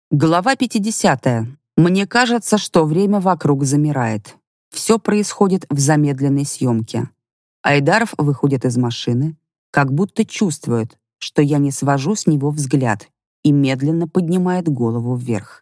Глава 50. Мне кажется, что время вокруг замирает. Все происходит в замедленной съемке. Айдаров выходит из машины, как будто чувствует, что я не свожу с него взгляд, и медленно поднимает голову вверх.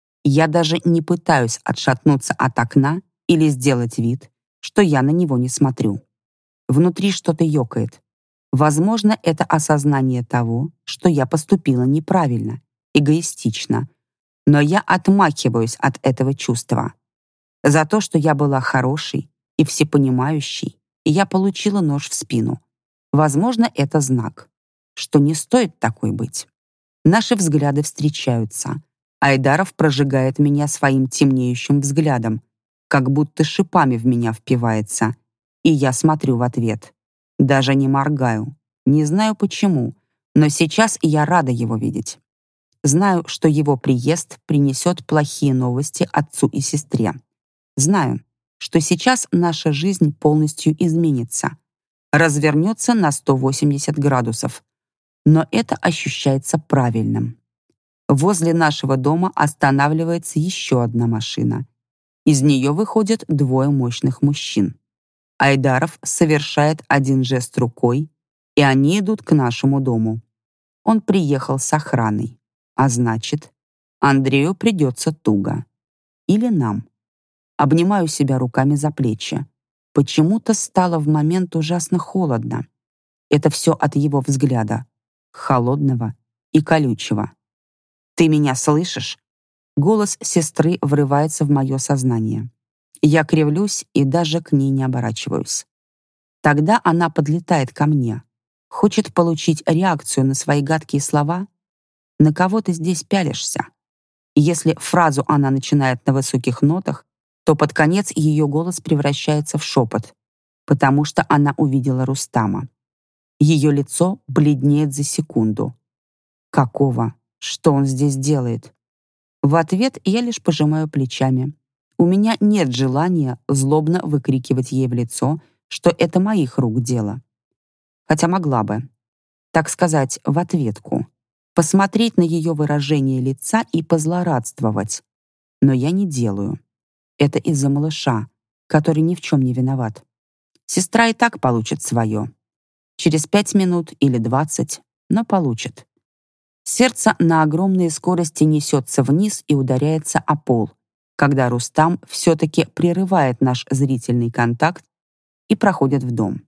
Я даже не пытаюсь отшатнуться от окна или сделать вид, что я на него не смотрю. Внутри что-то ёкает. Возможно, это осознание того, что я поступила неправильно, эгоистично, но я отмахиваюсь от этого чувства. За то, что я была хорошей и всепонимающей, я получила нож в спину. Возможно, это знак, что не стоит такой быть. Наши взгляды встречаются. Айдаров прожигает меня своим темнеющим взглядом, как будто шипами в меня впивается, и я смотрю в ответ. Даже не моргаю. Не знаю почему, но сейчас я рада его видеть. Знаю, что его приезд принесет плохие новости отцу и сестре. Знаю, что сейчас наша жизнь полностью изменится, развернется на 180 градусов. Но это ощущается правильным. Возле нашего дома останавливается еще одна машина. Из нее выходят двое мощных мужчин. Айдаров совершает один жест рукой, и они идут к нашему дому. Он приехал с охраной. А значит, Андрею придется туго. Или нам. Обнимаю себя руками за плечи. Почему-то стало в момент ужасно холодно. Это все от его взгляда. Холодного и колючего. «Ты меня слышишь?» Голос сестры врывается в мое сознание. Я кривлюсь и даже к ней не оборачиваюсь. Тогда она подлетает ко мне. Хочет получить реакцию на свои гадкие слова. На кого ты здесь пялишься? Если фразу она начинает на высоких нотах, то под конец ее голос превращается в шепот, потому что она увидела Рустама. Ее лицо бледнеет за секунду. Какого? Что он здесь делает? В ответ я лишь пожимаю плечами. У меня нет желания злобно выкрикивать ей в лицо, что это моих рук дело. Хотя могла бы. Так сказать, в ответку. Посмотреть на ее выражение лица и позлорадствовать. Но я не делаю. Это из-за малыша, который ни в чем не виноват. Сестра и так получит свое. Через 5 минут или 20, но получит. Сердце на огромной скорости несется вниз и ударяется о пол, когда Рустам все-таки прерывает наш зрительный контакт и проходит в дом.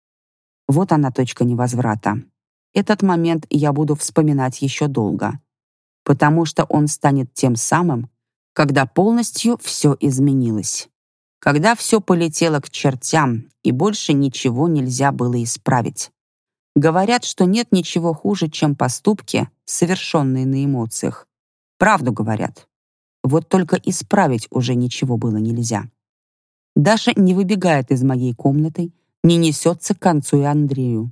Вот она, точка невозврата. Этот момент я буду вспоминать еще долго, потому что он станет тем самым, когда полностью все изменилось, когда все полетело к чертям и больше ничего нельзя было исправить. Говорят, что нет ничего хуже, чем поступки, совершенные на эмоциях. Правду говорят. Вот только исправить уже ничего было нельзя. Даша не выбегает из моей комнаты, не несется к концу и Андрею.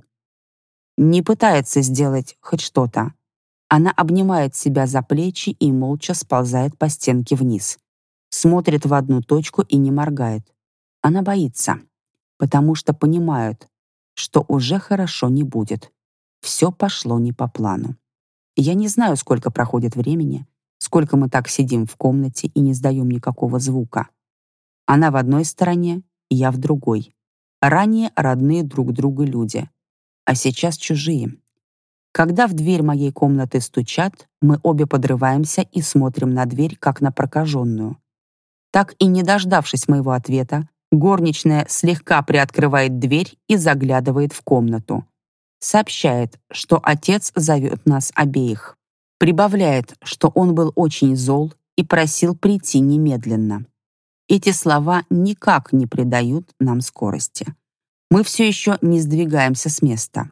Не пытается сделать хоть что-то. Она обнимает себя за плечи и молча сползает по стенке вниз. Смотрит в одну точку и не моргает. Она боится, потому что понимает, что уже хорошо не будет. Все пошло не по плану. Я не знаю, сколько проходит времени, сколько мы так сидим в комнате и не сдаем никакого звука. Она в одной стороне, я в другой. Ранее родные друг друга люди, а сейчас чужие. Когда в дверь моей комнаты стучат, мы обе подрываемся и смотрим на дверь, как на прокаженную. Так и не дождавшись моего ответа, горничная слегка приоткрывает дверь и заглядывает в комнату. Сообщает, что отец зовет нас обеих. Прибавляет, что он был очень зол и просил прийти немедленно. Эти слова никак не придают нам скорости. Мы все еще не сдвигаемся с места.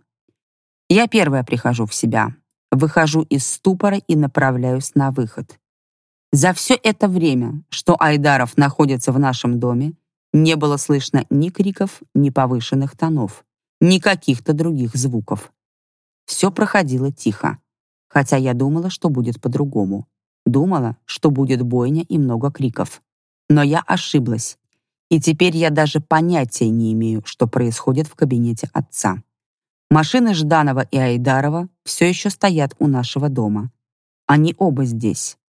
Я первая прихожу в себя, выхожу из ступора и направляюсь на выход. За все это время, что Айдаров находится в нашем доме, не было слышно ни криков, ни повышенных тонов, ни каких-то других звуков. Все проходило тихо, хотя я думала, что будет по-другому. Думала, что будет бойня и много криков. Но я ошиблась, и теперь я даже понятия не имею, что происходит в кабинете отца. Машины Жданова и Айдарова все еще стоят у нашего дома. Они оба здесь.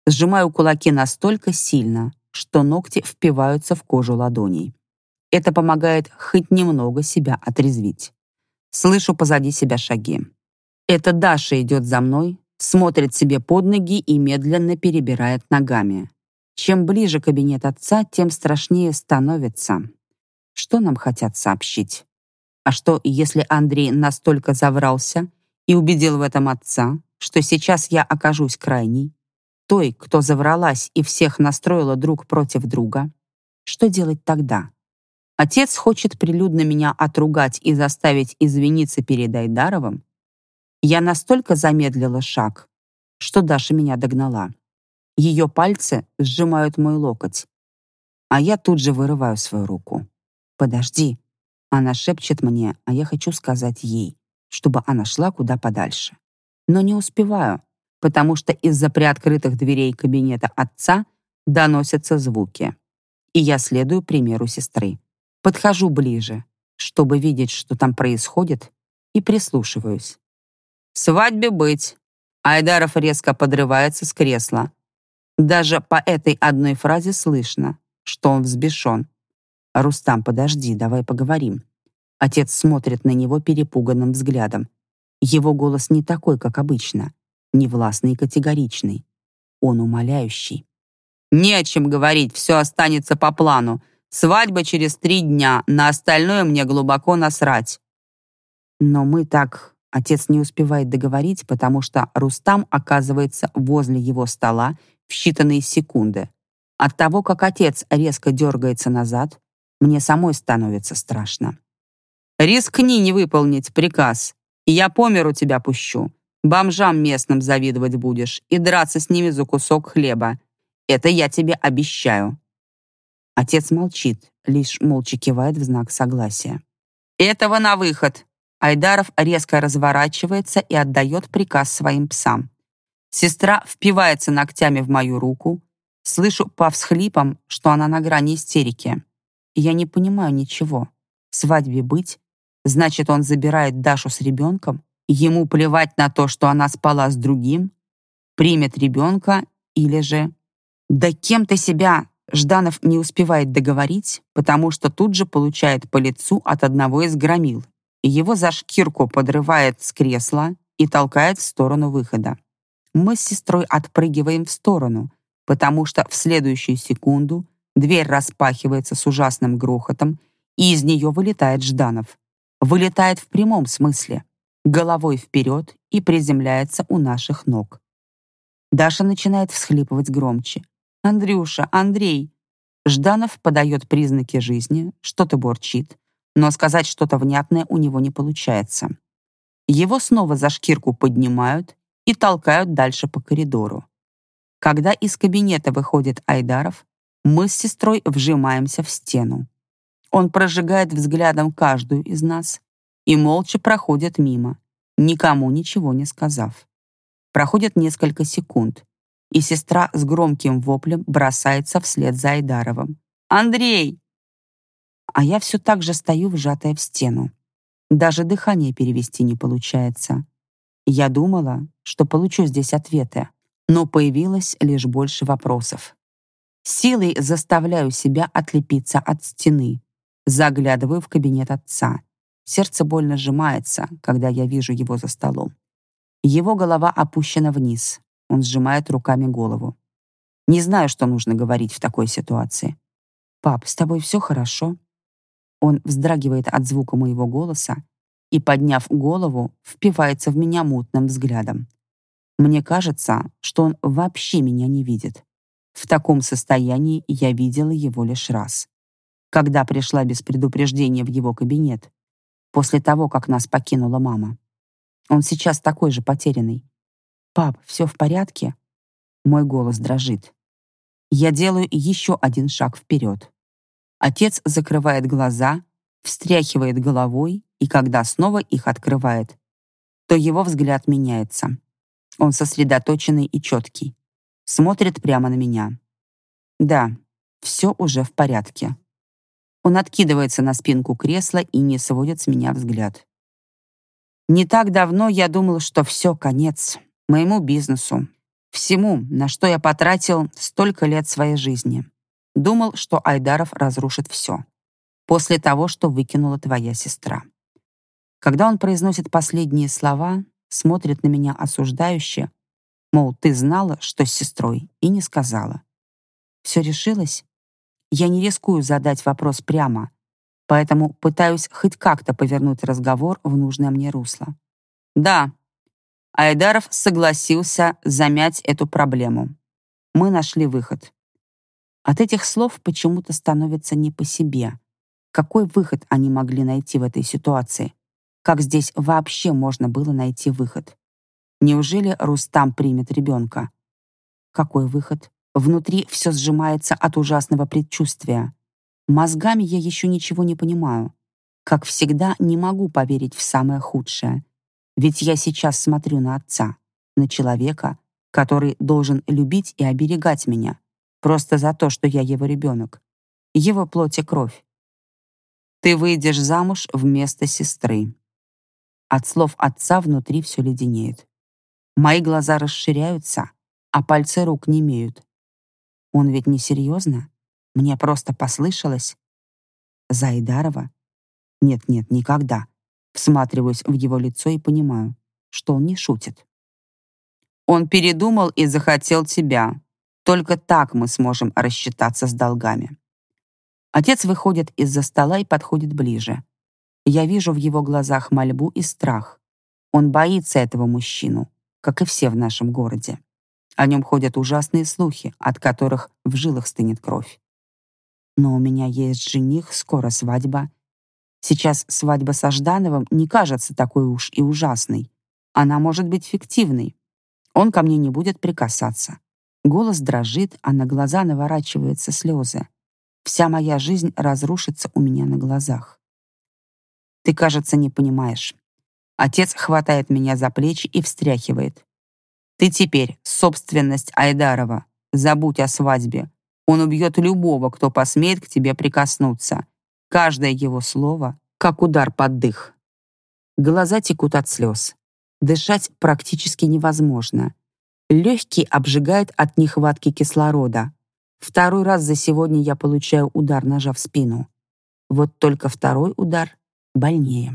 Сжимаю кулаки настолько сильно, что ногти впиваются в кожу ладоней. Это помогает хоть немного себя отрезвить. Слышу позади себя шаги. Это Даша идет за мной, смотрит себе под ноги и медленно перебирает ногами. Чем ближе кабинет отца, тем страшнее становится. Что нам хотят сообщить? А что, если Андрей настолько заврался и убедил в этом отца, что сейчас я окажусь крайней, той, кто завралась и всех настроила друг против друга? Что делать тогда? Отец хочет прилюдно меня отругать и заставить извиниться перед Айдаровым? Я настолько замедлила шаг, что Даша меня догнала. Ее пальцы сжимают мой локоть, а я тут же вырываю свою руку. «Подожди». Она шепчет мне, а я хочу сказать ей, чтобы она шла куда подальше. Но не успеваю, потому что из-за приоткрытых дверей кабинета отца доносятся звуки. И я следую примеру сестры. Подхожу ближе, чтобы видеть, что там происходит, и прислушиваюсь. «Свадьбе быть!» Айдаров резко подрывается с кресла. Даже по этой одной фразе слышно, что он взбешен. «Рустам, подожди, давай поговорим». Отец смотрит на него перепуганным взглядом. Его голос не такой, как обычно, не властный и категоричный. Он умоляющий. «Не о чем говорить, все останется по плану. Свадьба через 3 дня, на остальное мне глубоко насрать». Но мы так... Отец не успевает договорить, потому что Рустам оказывается возле его стола в считанные секунды. От того, как отец резко дергается назад, мне самой становится страшно. «Рискни не выполнить приказ, и я по миру тебя пущу. Бомжам местным завидовать будешь и драться с ними за кусок хлеба. Это я тебе обещаю». Отец молчит, лишь молча кивает в знак согласия. «Этого на выход!» Айдаров резко разворачивается и отдает приказ своим псам. Сестра впивается ногтями в мою руку. Слышу по всхлипам, что она на грани истерики. Я не понимаю ничего. Свадьбе быть? Значит, он забирает Дашу с ребенком? Ему плевать на то, что она спала с другим? Примет ребенка или же... «Да кем ты себя?» Жданов не успевает договорить, потому что тут же получает по лицу от одного из громил. Его за шкирку подрывает с кресла и толкает в сторону выхода. Мы с сестрой отпрыгиваем в сторону, потому что в следующую секунду дверь распахивается с ужасным грохотом, и из нее вылетает Жданов. Вылетает в прямом смысле, головой вперед и приземляется у наших ног. Даша начинает всхлипывать громче. «Андрюша, Андрей!» Жданов подает признаки жизни, что-то бурчит, но сказать что-то внятное у него не получается. Его снова за шкирку поднимают и толкают дальше по коридору. Когда из кабинета выходит Айдаров, мы с сестрой вжимаемся в стену. Он прожигает взглядом каждую из нас и молча проходит мимо, никому ничего не сказав. Проходит несколько секунд, и сестра с громким воплем бросается вслед за Айдаровым. «Андрей!» А я все так же стою, вжатая в стену. Даже дыхание перевести не получается. Я думала, что получу здесь ответы, но появилось лишь больше вопросов. Силой заставляю себя отлепиться от стены. Заглядываю в кабинет отца. Сердце больно сжимается, когда я вижу его за столом. Его голова опущена вниз. Он сжимает руками голову. Не знаю, что нужно говорить в такой ситуации. «Пап, с тобой все хорошо?» Он вздрагивает от звука моего голоса и, подняв голову, впивается в меня мутным взглядом. Мне кажется, что он вообще меня не видит. В таком состоянии я видела его лишь раз. Когда пришла без предупреждения в его кабинет, после того, как нас покинула мама. Он сейчас такой же потерянный. «Пап, все в порядке?» Мой голос дрожит. Я делаю еще один шаг вперед. Отец закрывает глаза, встряхивает головой, и когда снова их открывает, то его взгляд меняется. Он сосредоточенный и четкий. Смотрит прямо на меня. Да, все уже в порядке. Он откидывается на спинку кресла и не сводит с меня взгляд. Не так давно я думал, что все, конец моему бизнесу, Всему, на что я потратил столько лет своей жизни. Думал, что Айдаров разрушит все. После того, что выкинула твоя сестра. Когда он произносит последние слова, смотрит на меня осуждающе, мол, ты знала, что с сестрой, и не сказала. Все решилось? Я не рискую задать вопрос прямо, поэтому пытаюсь хоть как-то повернуть разговор в нужное мне русло. Да, Айдаров согласился замять эту проблему. Мы нашли выход. От этих слов почему-то становится не по себе. Какой выход они могли найти в этой ситуации? Как здесь вообще можно было найти выход? Неужели Рустам примет ребенка? Какой выход? Внутри все сжимается от ужасного предчувствия. Мозгами я еще ничего не понимаю. Как всегда, не могу поверить в самое худшее. Ведь я сейчас смотрю на отца, на человека, который должен любить и оберегать меня, просто за то, что я его ребенок, его плоть и кровь. Ты выйдешь замуж вместо сестры. От слов отца внутри все леденеет. Мои глаза расширяются, а пальцы рук немеют. Он ведь не серьезно? Мне просто послышалось. За Айдарова? Нет, никогда. Всматриваюсь в его лицо и понимаю, что он не шутит. Он передумал и захотел тебя. Только так мы сможем рассчитаться с долгами. Отец выходит из-за стола и подходит ближе. Я вижу в его глазах мольбу и страх. Он боится этого мужчину, как и все в нашем городе. О нем ходят ужасные слухи, от которых в жилах стынет кровь. Но у меня есть жених, скоро свадьба. Сейчас свадьба со Ждановым не кажется такой уж и ужасной. Она может быть фиктивной. Он ко мне не будет прикасаться. Голос дрожит, а на глаза наворачиваются слезы. Вся моя жизнь разрушится у меня на глазах. Ты, кажется, не понимаешь. Отец хватает меня за плечи и встряхивает. Ты теперь собственность Айдарова. Забудь о свадьбе. Он убьет любого, кто посмеет к тебе прикоснуться. Каждое его слово — как удар под дых. Глаза текут от слез. Дышать практически невозможно. Легкие обжигает от нехватки кислорода. Второй раз за сегодня я получаю удар ножа в спину. Вот только второй удар больнее.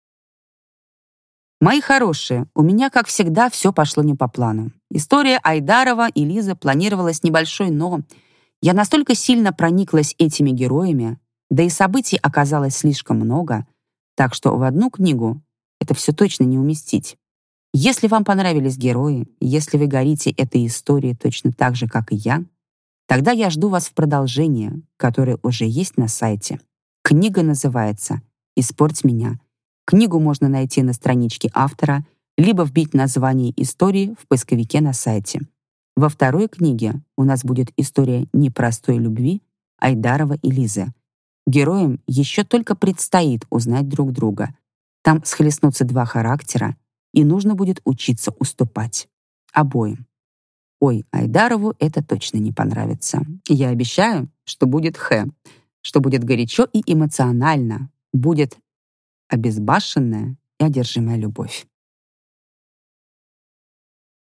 Мои хорошие, у меня, как всегда, все пошло не по плану. История Айдарова и Лизы планировалась небольшой, но я настолько сильно прониклась этими героями, да и событий оказалось слишком много, так что в одну книгу это все точно не уместить. Если вам понравились герои, если вы горите этой историей точно так же, как и я, тогда я жду вас в продолжении, которое уже есть на сайте. Книга называется «Испорть меня». Книгу можно найти на страничке автора, либо вбить название истории в поисковике на сайте. Во второй книге у нас будет история непростой любви Айдарова и Лизы. Героям еще только предстоит узнать друг друга. Там схлестнутся два характера, и нужно будет учиться уступать. Обоим. Ой, Айдарову это точно не понравится. Я обещаю, что будет что будет горячо и эмоционально, будет обезбашенная и одержимая любовь.